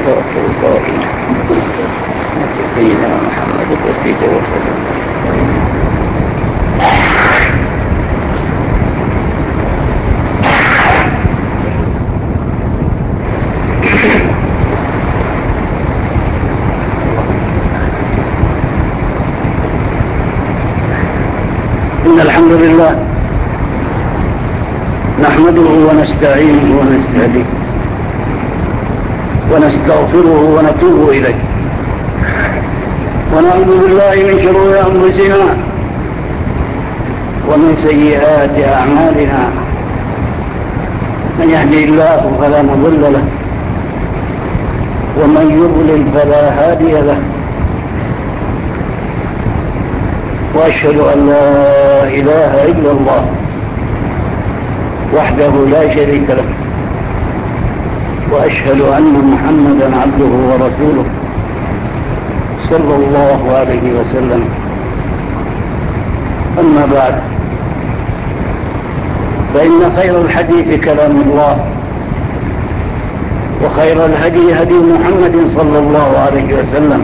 توكل القائل سيدنا محمد وسيد وسلم. إن الحمد لله نحمده ونستعينه ونستهديه ونستغفره ونتوب إليه ونعوذ بالله من شرور أنفسنا ومن سيئات أعمالنا. من يهدي الله فلا مضل له ومن يضلل فلا هادي له. وأشهد أن لا إله إلا الله وحده لا شريك له، وأشهد أن محمدا عبده ورسوله صلى الله عليه وسلم. أما بعد، فإن خير الحديث كلام الله، وخير الهدي هدي محمد صلى الله عليه وسلم،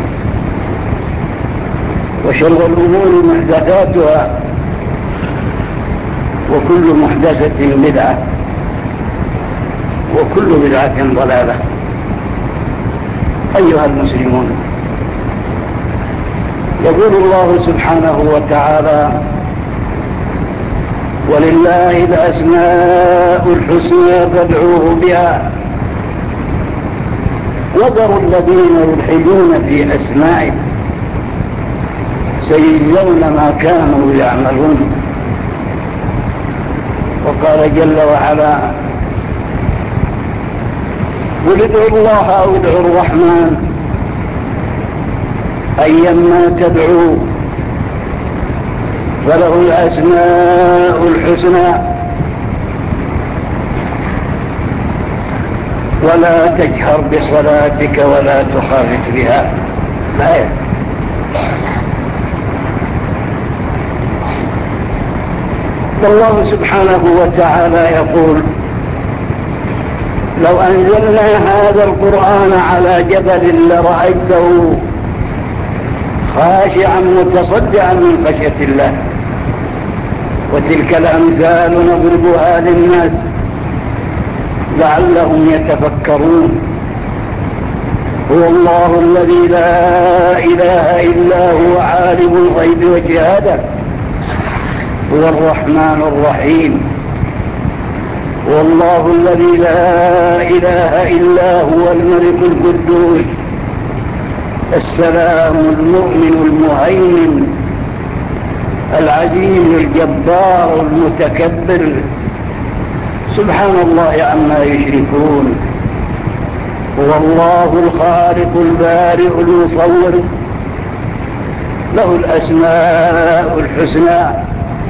وشر الأمور محدثاتها، وكل محدثة بدعة، وكل بدعة ضلالة. أيها المسلمون، يقول الله سبحانه وتعالى: ولله الأسماء الحسنى فادعوه بها وذروا الذين يلحدون في أسمائه سيجزون ما كانوا يعملون. وقال جل وعلا: قل ادعوا الله أو ادعوا الرحمن أيما تدعوا فله الأسماء الحسنى ولا تجهر بصلاتك ولا تخافت بها. الآية. والله سبحانه وتعالى يقول: لو أنزلنا هذا القرآن على جبل لرأيته خاشعا متصدعا من خشية الله. وتلك الأمثال نضربها للناس لعلهم يتفكرون. هو الله الذي لا إله إلا هو عالم الغيب والشهادة، هو الرحمن الرحيم. هو الله الذي لا إله إلا هو الملك القدوس السلام المؤمن المهيمن العزيز الجبار المتكبر، سبحان الله عما يشركون. هو الله الخالق البارئ المصور، له الأسماء الحسنى،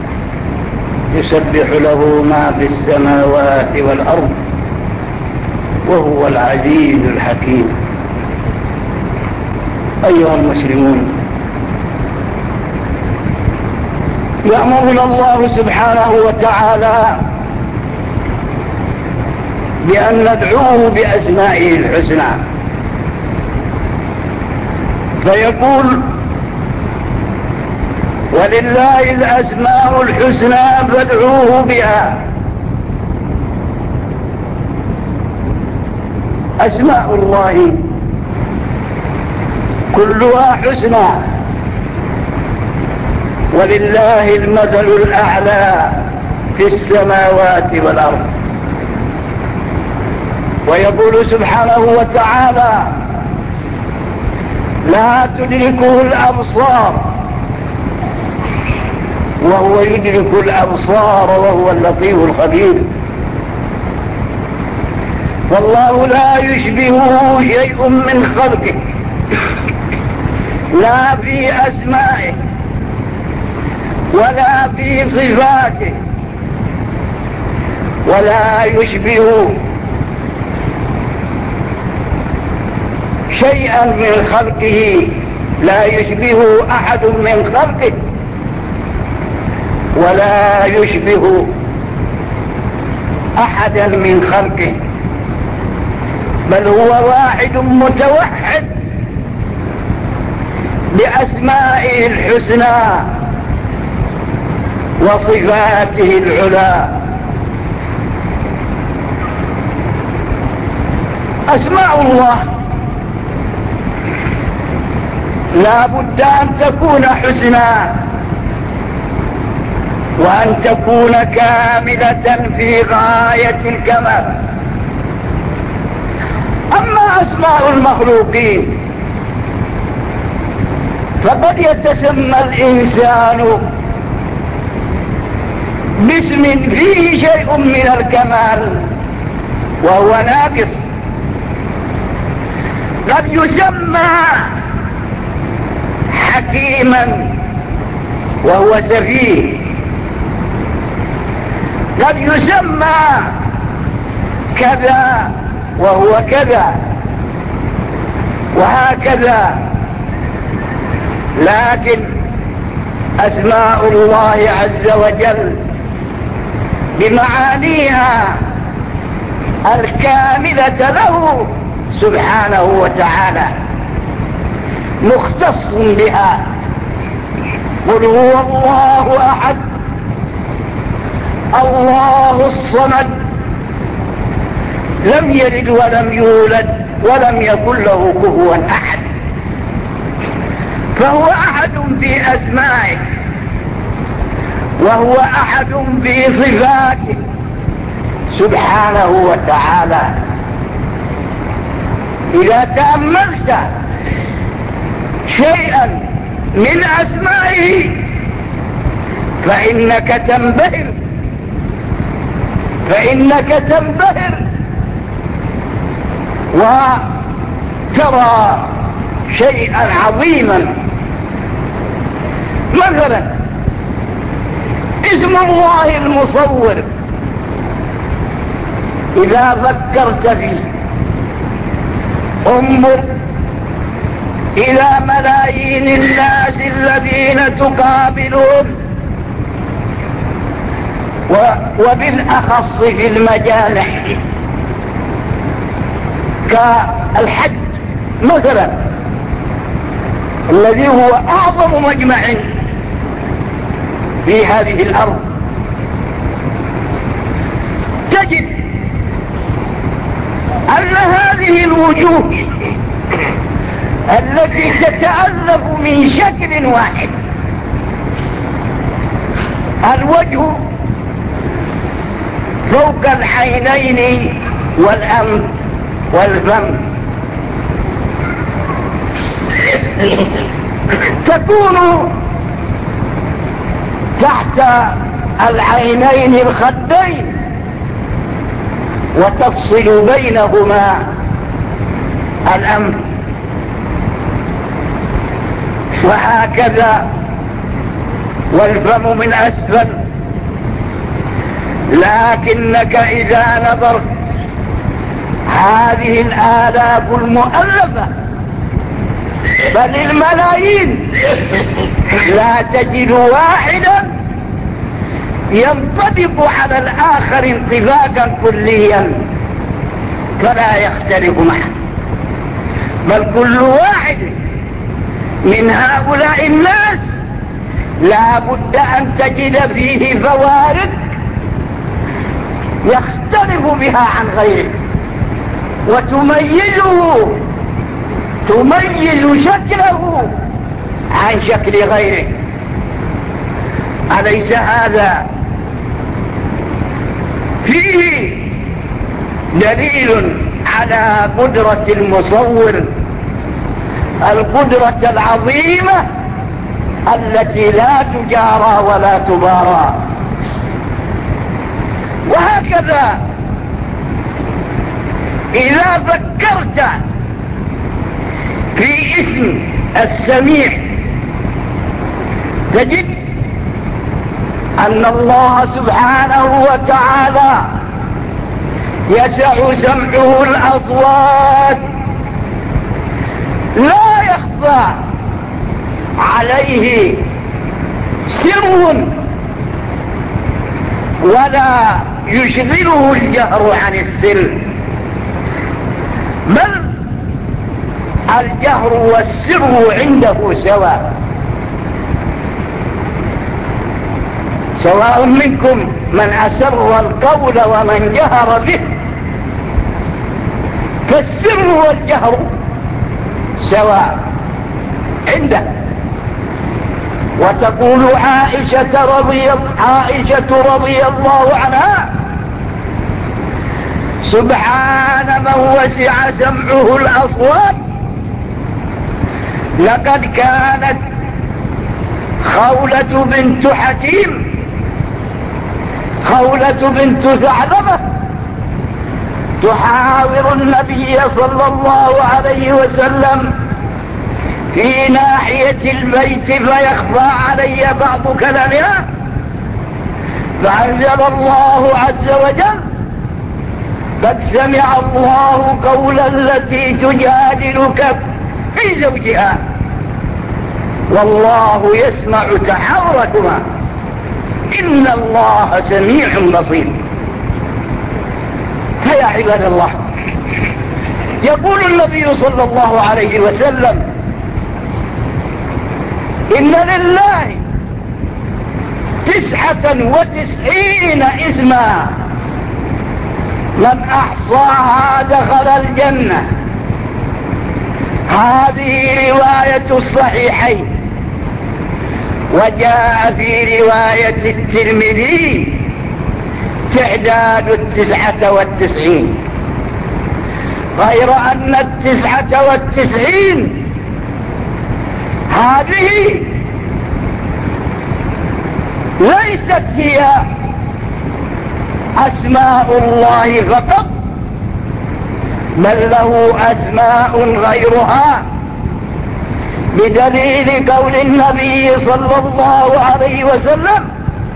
يسبح له ما في السماوات والأرض، وهو العزيز الحكيم. أيها المسلمون، يأمرنا الله سبحانه وتعالى بأن ندعوه بأسمائه الحسنى، فيقول: ولله الأسماء الحسنى فادعوه بها. أسماء الله كلها حسنى، ولله المثل الأعلى في السماوات والأرض. ويقول سبحانه وتعالى: لا تدركه الأبصار وهو يدرك الأبصار وهو اللطيف الخبير. فالله لا يشبهه شيء من خلقه، لا في أسمائه ولا في صفاته، ولا يشبه شيئا من خلقه، لا يشبه أحد من خلقه ولا يشبه أحدا من خلقه. بل هو واحد متوحد بأسمائه الحسنى وصفاته العلى. أسماء الله لا بد أن تكون حسنى وأن تكون كاملة في غاية الكمال. أما أسماء المخلوقين فقد يتسمى الإنسان باسم فيه شيء من الكمال وهو ناقص. قد يسمى حكيما وهو سفيه، قد يسمى كذا وهو كذا، وهكذا. لكن أسماء الله عز وجل بمعانيها الكاملة له سبحانه وتعالى مختص بها. قل هو الله أحد الله الصمد لم يلد ولم يولد ولم يكن له كفوا أحد. فهو أحد في أسمائه وهو أحد في صفاته سبحانه وتعالى. إذا تأملت شيئا من أسمائه فإنك تنبهر وترى شيئا عظيما. مثلا اسم الله المصور إذا فكرت فيه انظر إلى ملايين الناس الذين تقابلهم، وبالأخص في المجامع كالحج مثلا الذي هو أعظم مجمع في هذه الأرض. تجد أن هذه الوجوه التي تتألف من شكل واحد، الوجه فوق العينين والأنف والفم، تكون تحت العينين الخدين وتفصل بينهما الأنف، وهكذا والفم من أسفل. لكنك إذا نظرت هذه الآلاف المؤلفة بل الملايين لا تجد واحدا ينطبق على الآخر انطباقا كليا فلا يختلف معه، بل كل واحد من هؤلاء الناس لا بد أن تجد فيه فوارق يختلف بها عن غيره وتميز شكله عن شكل غيره. أليس هذا فيه دليل على قدرة المصور، القدرة العظيمة التي لا تجارى ولا تبارى؟ وهكذا إذا فكرت في اسم السميع تجد أن الله سبحانه وتعالى يسع سمعه الأصوات، لا يخفى عليه سر ولا يشغله الجهر عن السر. الجهر والسر عنده سواء منكم من أسر القول ومن جهر به، فالسر والجهر سواء عنده. وتقول عائشة رضي الله عنها: سبحان من وسع سمعه الأصوات، لقد كانت خولة بنت حكيم، خولة بنت ثعلبة، تحاور النبي صلى الله عليه وسلم في ناحية البيت فيخفى علي بعض كلامها، فأنزل الله عز وجل: قد سمع الله قول التي تجادلك في زوجها والله يسمع تحاوركما إن الله سميع بصير. فيا عباد الله، يقول النبي صلى الله عليه وسلم: إن لله 99 اسما من أحصاها دخل الجنة. هذه رواية الصحيحين، وجاء في رواية الترمذي تعداد 99، غير أن 99 هذه ليست هي أسماء الله فقط، بل له أسماء غيرها، بدليل قول النبي صلى الله عليه وسلم: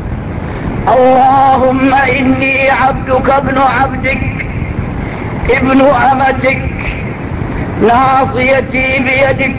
اللهم إني عبدك ابن عبدك ابن أمتك ناصيتي بيدك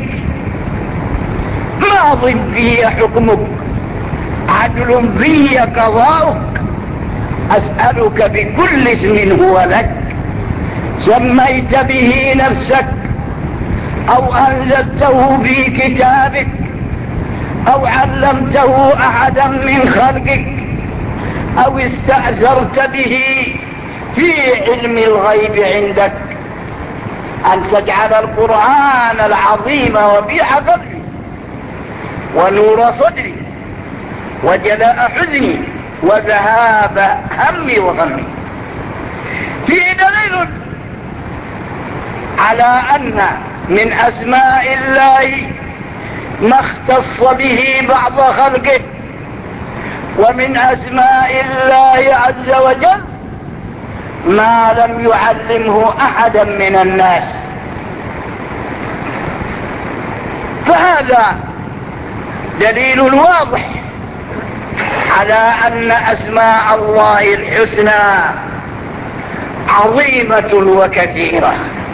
ماض في حكمك عدل في قضاؤك أسألك بكل اسم هو لك سميت به نفسك أو أنزلته في كتابك أو علمته أحدا من خلقك أو استأثرت به في علم الغيب عندك أن تجعل القرآن العظيم ربيع قلبي ونور صدري وجلاء حزني وذهاب همي وغمي. فيه دليل على أن من أسماء الله ما اختص به بعض خلقه، ومن أسماء الله عز وجل ما لم يعلمه أحدا من الناس. فهذا دليل واضح على أن أسماء الله الحسنى عظيمة وكثيرة.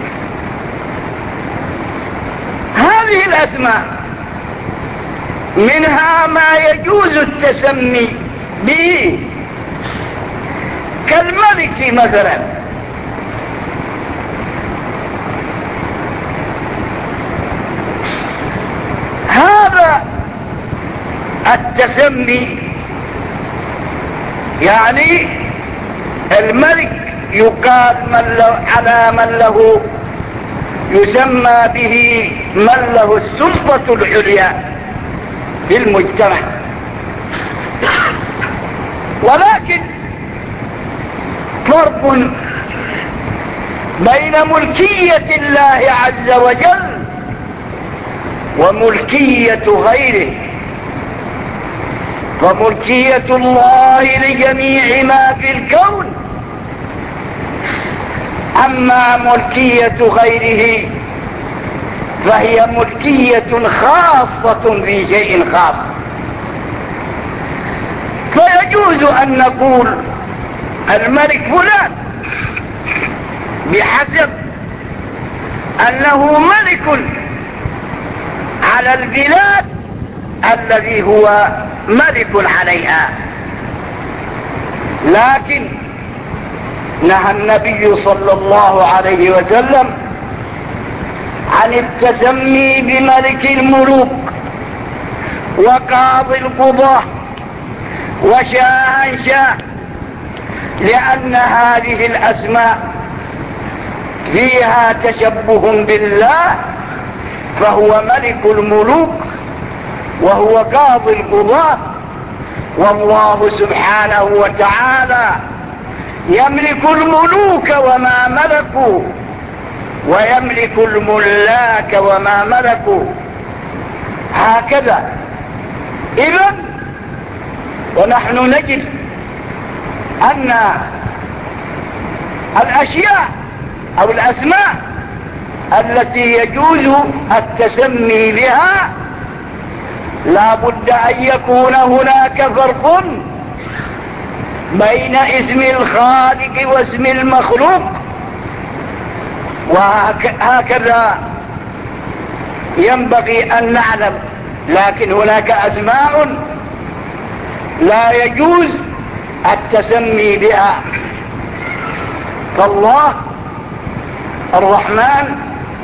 هذه الأسماء منها ما يجوز التسمي به كالملك مثلا، هذا التسمي يعني الملك يقال على من له يسمى به من له السلطة العليا في المجتمع. ولكن فرق بين ملكية الله عز وجل وملكية غيره. فملكية الله لجميع ما في الكون، أما ملكية غيره فهي ملكية خاصة في شيء خاص. فيجوز أن نقول الملك فلان بحسب أنه ملك على البلاد الذي هو ملك عليها. لكن نهى النبي صلى الله عليه وسلم عن التسمي بملك الملوك وقاضي القضاة وشاهنشاه، لأن هذه الأسماء فيها تشبه بالله، فهو ملك الملوك وهو قاضي القضاة، والله سبحانه وتعالى يملك الملوك وما ملكوا، ويملك الملاك وما ملكوا، هكذا. إذن ونحن نجد أن الأشياء أو الأسماء التي يجوز التسمي بها لا بد أن يكون هناك فرق بين اسم الخالق واسم المخلوق، وهكذا ينبغي أن نعلم. لكن هناك أسماء لا يجوز التسمي بها، فالله الرحمن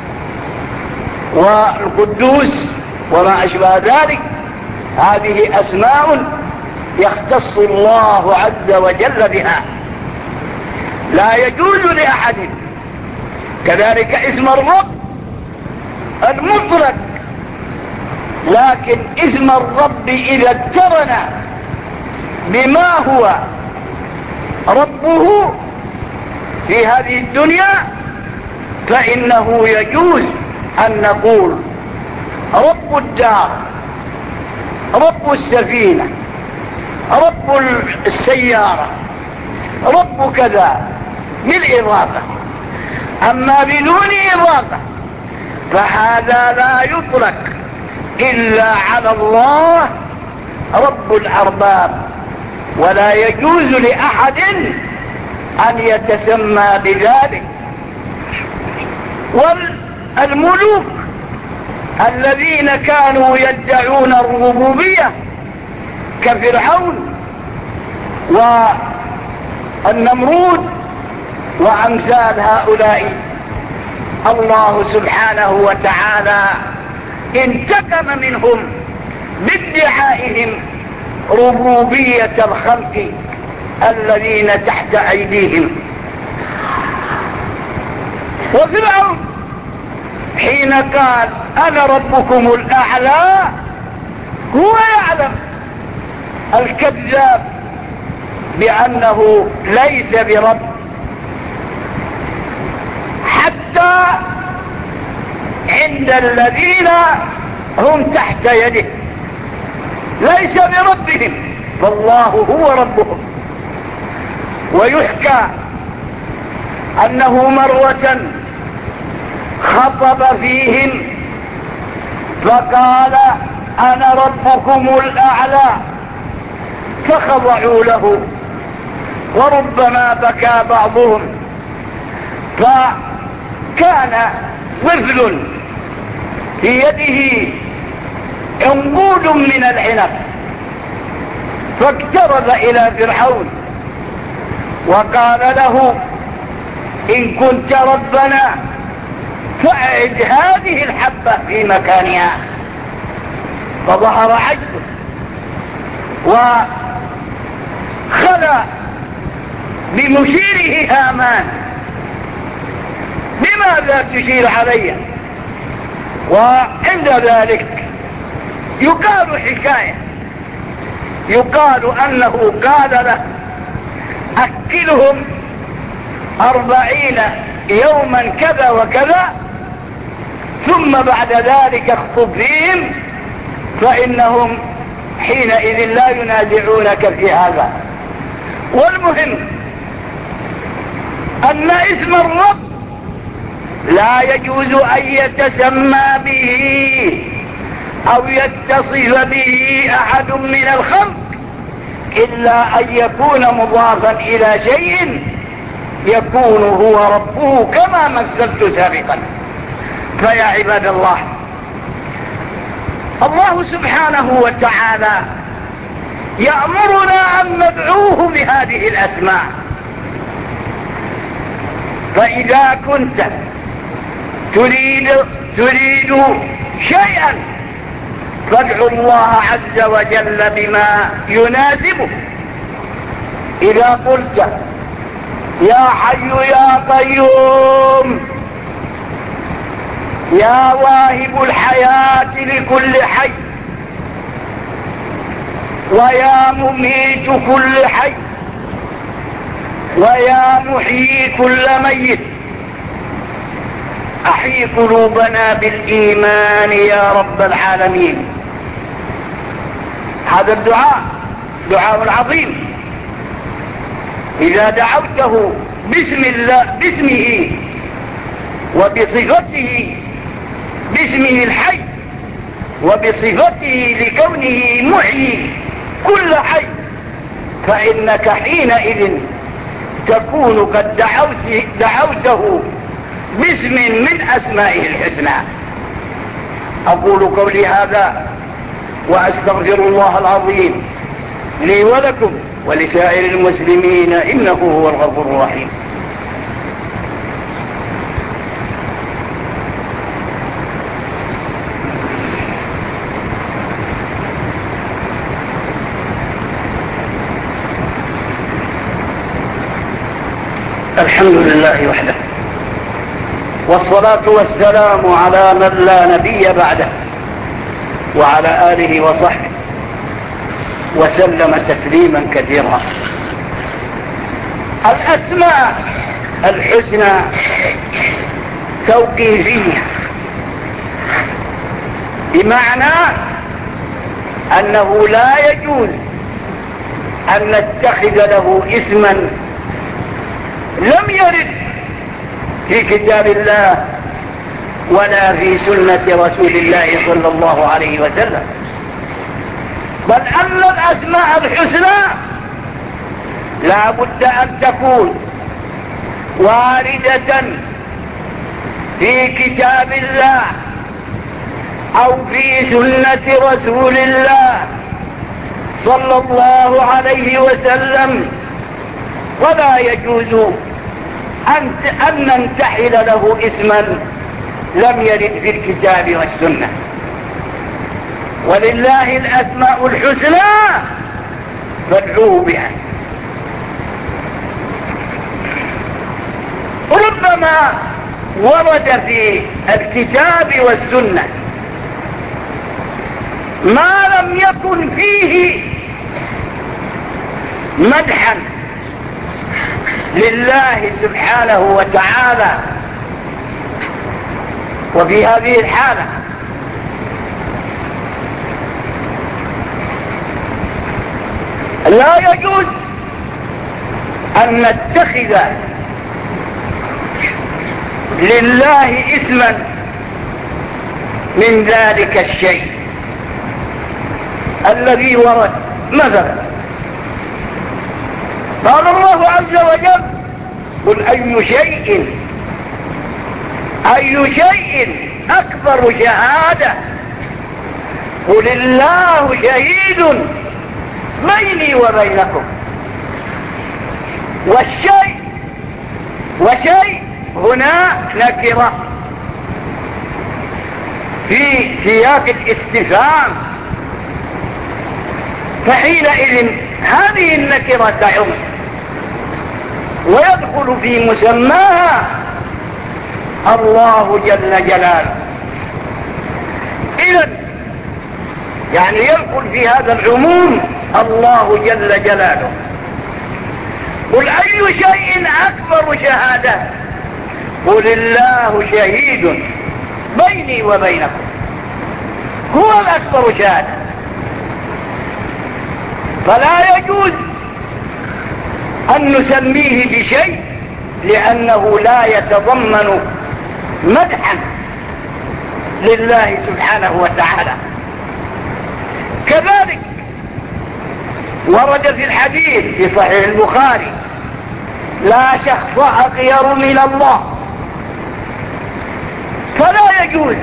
والقدوس وما أشبه ذلك، هذه أسماء يختص الله عز وجل بها، لا يجوز لأحد. كذلك اسم الرب المطلق، لكن اسم الرب إذا اقترن بما هو ربه في هذه الدنيا فإنه يجوز أن نقول رب الدار، رب السفينة، رب السيارة، رب كذا بالإضافة. أما بدون إضافة فهذا لا يطلق إلا على الله رب الأرباب، ولا يجوز لأحد أن يتسمى بذلك. والملوك الذين كانوا يدعون الربوبية كفرعون والنمرود وأمثال هؤلاء، الله سبحانه وتعالى انتقم منهم بادعائهم ربوبية الخلق الذين تحت أيديهم. وفرعون حين قال أنا ربكم الأعلى هو يعلم الكذاب بأنه ليس برب، حتى عند الذين هم تحت يده ليس بربهم، فالله هو ربهم. ويحكى أنه مرة خطب فيهم فقال أنا ربكم الأعلى، فخضعوا له، وربما بكى بعضهم. فكان طفل في يده عنقود من العنب، فاقترب إلى فرعون وقال له إن كنت ربنا فأعد هذه الحبة في مكانها. فظهر عجبه وخلى بمشيره هامان لماذا تشير علي؟ وعند ذلك يقال حكاية، يقال أنه قال له أكلهم 40 يوما كذا وكذا، ثم بعد ذلك اخطب فيهم فإنهم حينئذ لا ينازعونك في هذا. والمهم أن اسم الرب لا يجوز أن يتسمى به أو يتصف به أحد من الخلق إلا أن يكون مضافا إلى شيء يكون هو ربه كما مثلت سابقا. فيا عباد الله، الله سبحانه وتعالى يأمرنا أن ندعوه بهذه الأسماء. فإذا كنت تريد تريد شيئا فادعوا الله عز وجل بما يناسبه. إذا قلت يا حي يا قيوم يا واهب الحياة لكل حي ويا مميت كل حي ويا محيي كل ميت أحيي قلوبنا بالإيمان يا رب العالمين. هذا الدعاء دعاء عظيم. إذا دعوته باسم الله باسمه وبصفته باسمه الحي وبصفته لكونه محيي كل حي فإنك حينئذ تكون قد دعوته باسم من أسمائه الحسنى. أقول قولي هذا وأستغفر الله العظيم لي ولكم ولسائر المسلمين إنه هو الغفور الرحيم. الحمد لله وحده والصلاة والسلام على من لا نبي بعده وعلى آله وصحبه وسلم تسليما كثيرا. الأسماء الحسنى توقيفية بمعنى أنه لا يجوز أن نتخذ له اسما لم يرد في كتاب الله ولا في سنة رسول الله صلى الله عليه وسلم، بل أن الأسماء الحسنى لا بد أن تكون واردة في كتاب الله أو في سنة رسول الله صلى الله عليه وسلم، ولا يجوز أن ننتحل له اسما لم يرد في الكتاب والسنة. ولله الأسماء الحسنى فادعوه بها. ربما ورد في الكتاب والسنة ما لم يكن فيه مدحا لله سبحانه وتعالى، وفي هذه الحالة لا يجوز أن نتخذ لله اسما من ذلك الشيء الذي ورد. مثلا قال الله عز وجل قل أي شيء أكبر شهادة قل الله شهيد بيني وبينكم. وشيء هنا نكرة في سياق الاستفهام، فحينئذ هذه النكرة تعم ويدخل في مسماها الله جل جلاله. إذن يعني يدخل في هذا العموم الله جل جلاله. قل أي شيء أكبر شهادة قل الله شهيد بيني وبينكم، هو الأكبر شهادة. فلا يجوز أن نسميه بشيء لأنه لا يتضمن مدحا لله سبحانه وتعالى. كذلك ورد في الحديث في صحيح البخاري لا شخص أغير من الله، فلا يجوز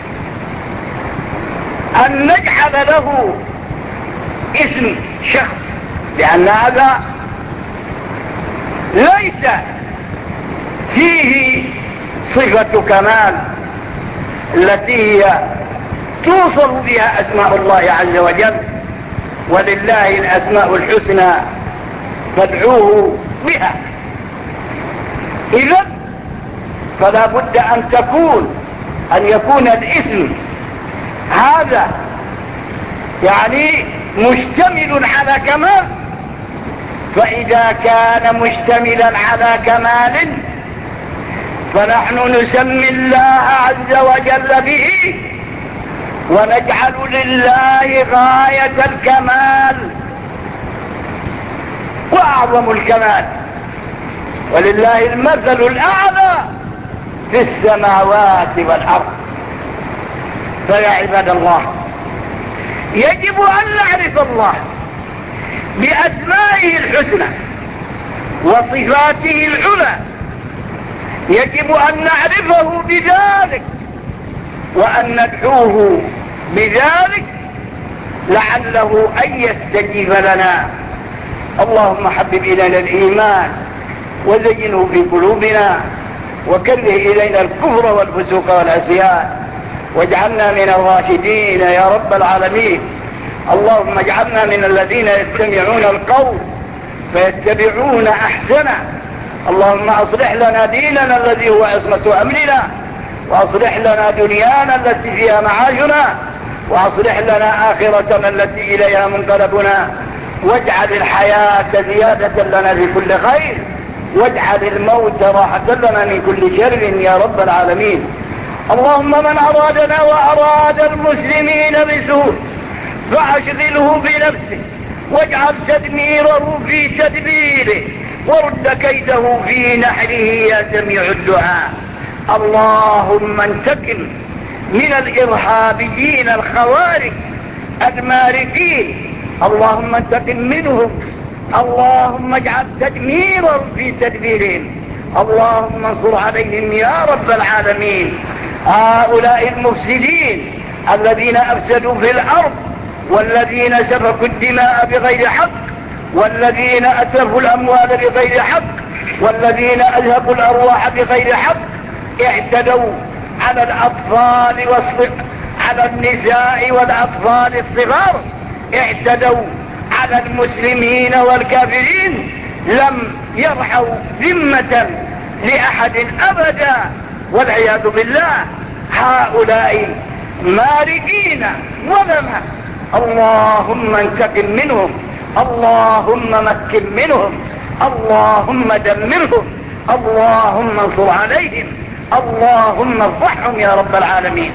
أن نجعل له اسم شخص، لأن هذا ليس فيه صفة كمال التي هي توصف بها أسماء الله عز وجل، ولله الأسماء الحسنى فادعوه بها. إذن فلا بد أن يكون الاسم هذا يعني مشتمل على كمال، فإذا كان مشتملا على كمال فنحن نسمي الله عز وجل به ونجعل لله غاية الكمال وأعظم الكمال، ولله المثل الأعلى في السماوات والأرض. فيا عباد الله، يجب أن نعرف الله بأسمائه الحسنى وصفاته العلى، يجب أن نعرفه بذلك وأن ندعوه بذلك لعله أن يستجيب لنا. اللهم حبب إلينا الإيمان وزينه في قلوبنا وكره إلينا الكفر والفسوق والعصيان واجعلنا من الراشدين يا رب العالمين. اللهم اجعلنا من الذين يستمعون القول فيتبعون أحسنه. اللهم أصلح لنا ديننا الذي هو عصمة أمرنا، وأصلح لنا دنيانا التي فيها معاشنا، وأصلح لنا آخرتنا التي إليها منقلبنا، واجعل الحياة زيادة لنا في كل خير، واجعل الموت راحة لنا من كل شر يا رب العالمين. اللهم من أرادنا وأراد المسلمين بسوء فأشغله بنفسه واجعل تدميره في تدبيره ورد كيده في نحره يا سميع الدعاء. اللهم انتقم من الإرهابيين الخوارج المارقين، اللهم انتقم منهم، اللهم اجعل تدميرا في تدبيرهم، اللهم انصر عليهم يا رب العالمين. هؤلاء المفسدين الذين أفسدوا في الأرض والذين سفكوا الدماء بغير حق والذين أتلفوا الأموال بغير حق والذين أزهقوا الأرواح بغير حق، اعتدوا على الأطفال على النساء والأطفال الصغار، اعتدوا على المسلمين والكافرين، لم يرحوا ذمة لأحد أبدا والعياذ بالله. هؤلاء مارقين ظلمة، اللهم انتقم منهم، اللهم مكن منهم، اللهم دمرهم، اللهم انصر عليهم، اللهم افضحهم يا رب العالمين.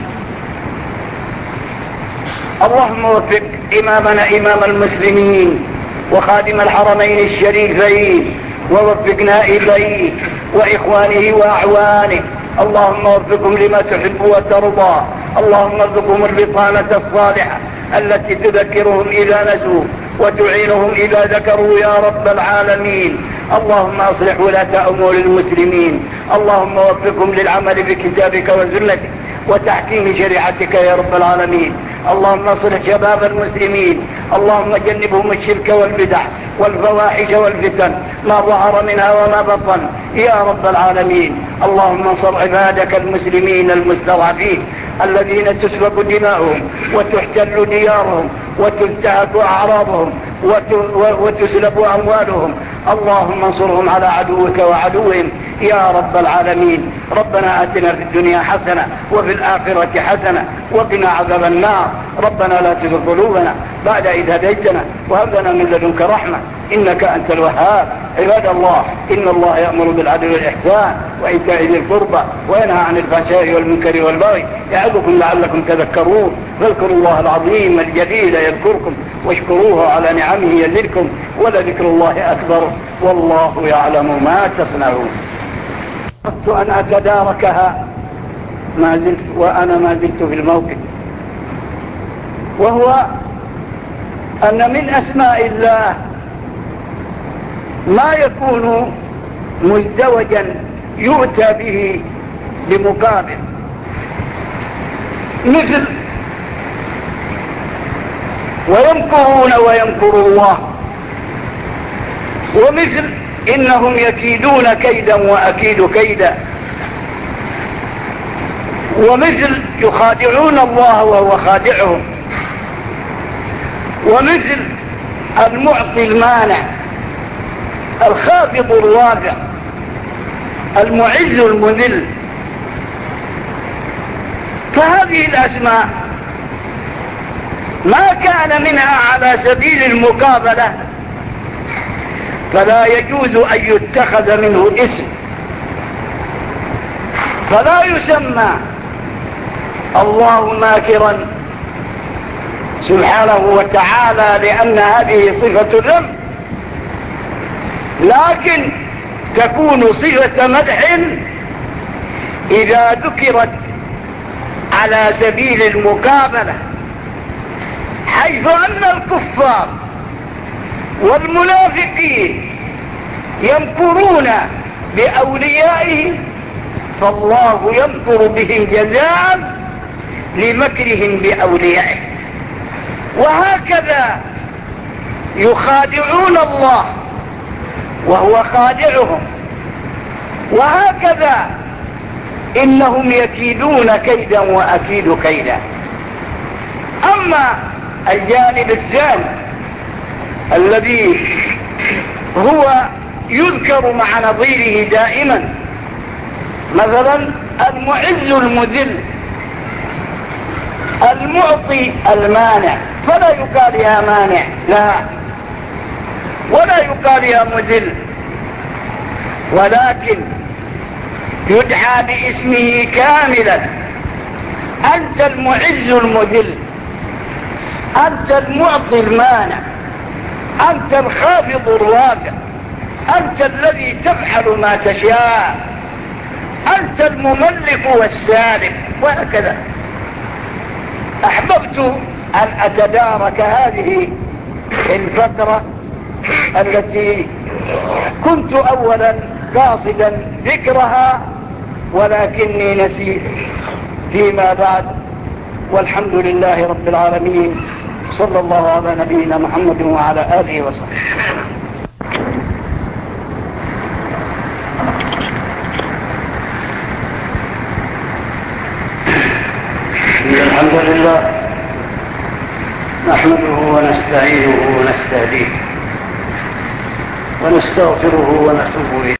اللهم وفق إمامنا إمام المسلمين وخادم الحرمين الشريفين ووفقنا إليه وإخوانه وأعوانه، اللهم وفقهم لما تحب وترضى، اللهم ارزقهم البطانة الصالحة التي تذكرهم إذا نسوا وتعينهم إذا ذكروا يا رب العالمين. اللهم أصلح ولاة أمور المسلمين، اللهم وفقهم للعمل بكتابك وسنتك وتحكيم شريعتك يا رب العالمين. اللهم اصلح شباب المسلمين، اللهم جنبهم الشرك والبدع والفواحش والفتن ما ظهر منها وما بطن يا رب العالمين. اللهم انصر عبادك المسلمين المستضعفين الذين تسفك دماؤهم وتحتل ديارهم وتنتهك أعراضهم وتسلب أموالهم، اللهم انصرهم على عدوك وعدوهم يا رب العالمين. ربنا آتنا في الدنيا حسنة وفي الآخرة حسنة وقنا عذاب النار. ربنا لا تزغ قلوبنا بعد إذ هديتنا وهب لنا من لدنك رحمة إنك أنت الوهاب. عباد الله، إن الله يأمر بالعدل والإحسان وإيتاء ذي القربى وينهى عن الفحشاء والمنكر والبغي يعظكم لعلكم تذكرون. فاذكروا الله العظيم الجليل يذكركم واشكروه على نعمه يزدكم ولذكر الله أكبر والله يعلم ما تصنعون. أردت أن أتداركها ما زلت في الموقف، وهو أن من أسماء الله ما يكون مزدوجا يؤتى به بمقابل، مثل ويمكرون ويمكر الله، ومثل إنهم يكيدون كيدا وأكيد كيدا، ومثل يخادعون الله وهو خادعهم، ومثل المعطي المانع، الخافض الرافع، المعز المذل. فهذه الأسماء ما كان منها على سبيل المقابلة فلا يجوز أن يتخذ منه اسم، فلا يسمى الله ماكرا سبحانه وتعالى لأن هذه صفة ذم، لكن تكون صفة مدح إذا ذكرت على سبيل المقابلة، حيث أن الكفار والمنافقين يمكرون بأوليائه، فالله يمكر بهم جزاء لمكرهم بأوليائه. وهكذا يخادعون الله وهو خادعهم، وهكذا إنهم يكيدون كيدا وأكيد كيدا. أما الجانب الثاني الذي هو يذكر مع نظيره دائما، مثلا المعز المذل، المعطي المانع، فلا يقال يا مانع، لا، ولا يقال يا مذل، ولكن يدعى باسمه كاملا: أنت المعز المذل، أنت المعطي المانع، أنت الخافض الرافع، أنت الذي تفعل ما تشاء، أنت المملك والسالك، وهكذا. أحببت أن أتدارك هذه الفترة التي كنت أولا قاصدا ذكرها ولكني نسيت فيما بعد، والحمد لله رب العالمين، صلى الله على نبينا محمد وعلى آله وصحبه. الحمد لله نحمده ونستعينه ونستهديه ونستغفره ونتوب إليه،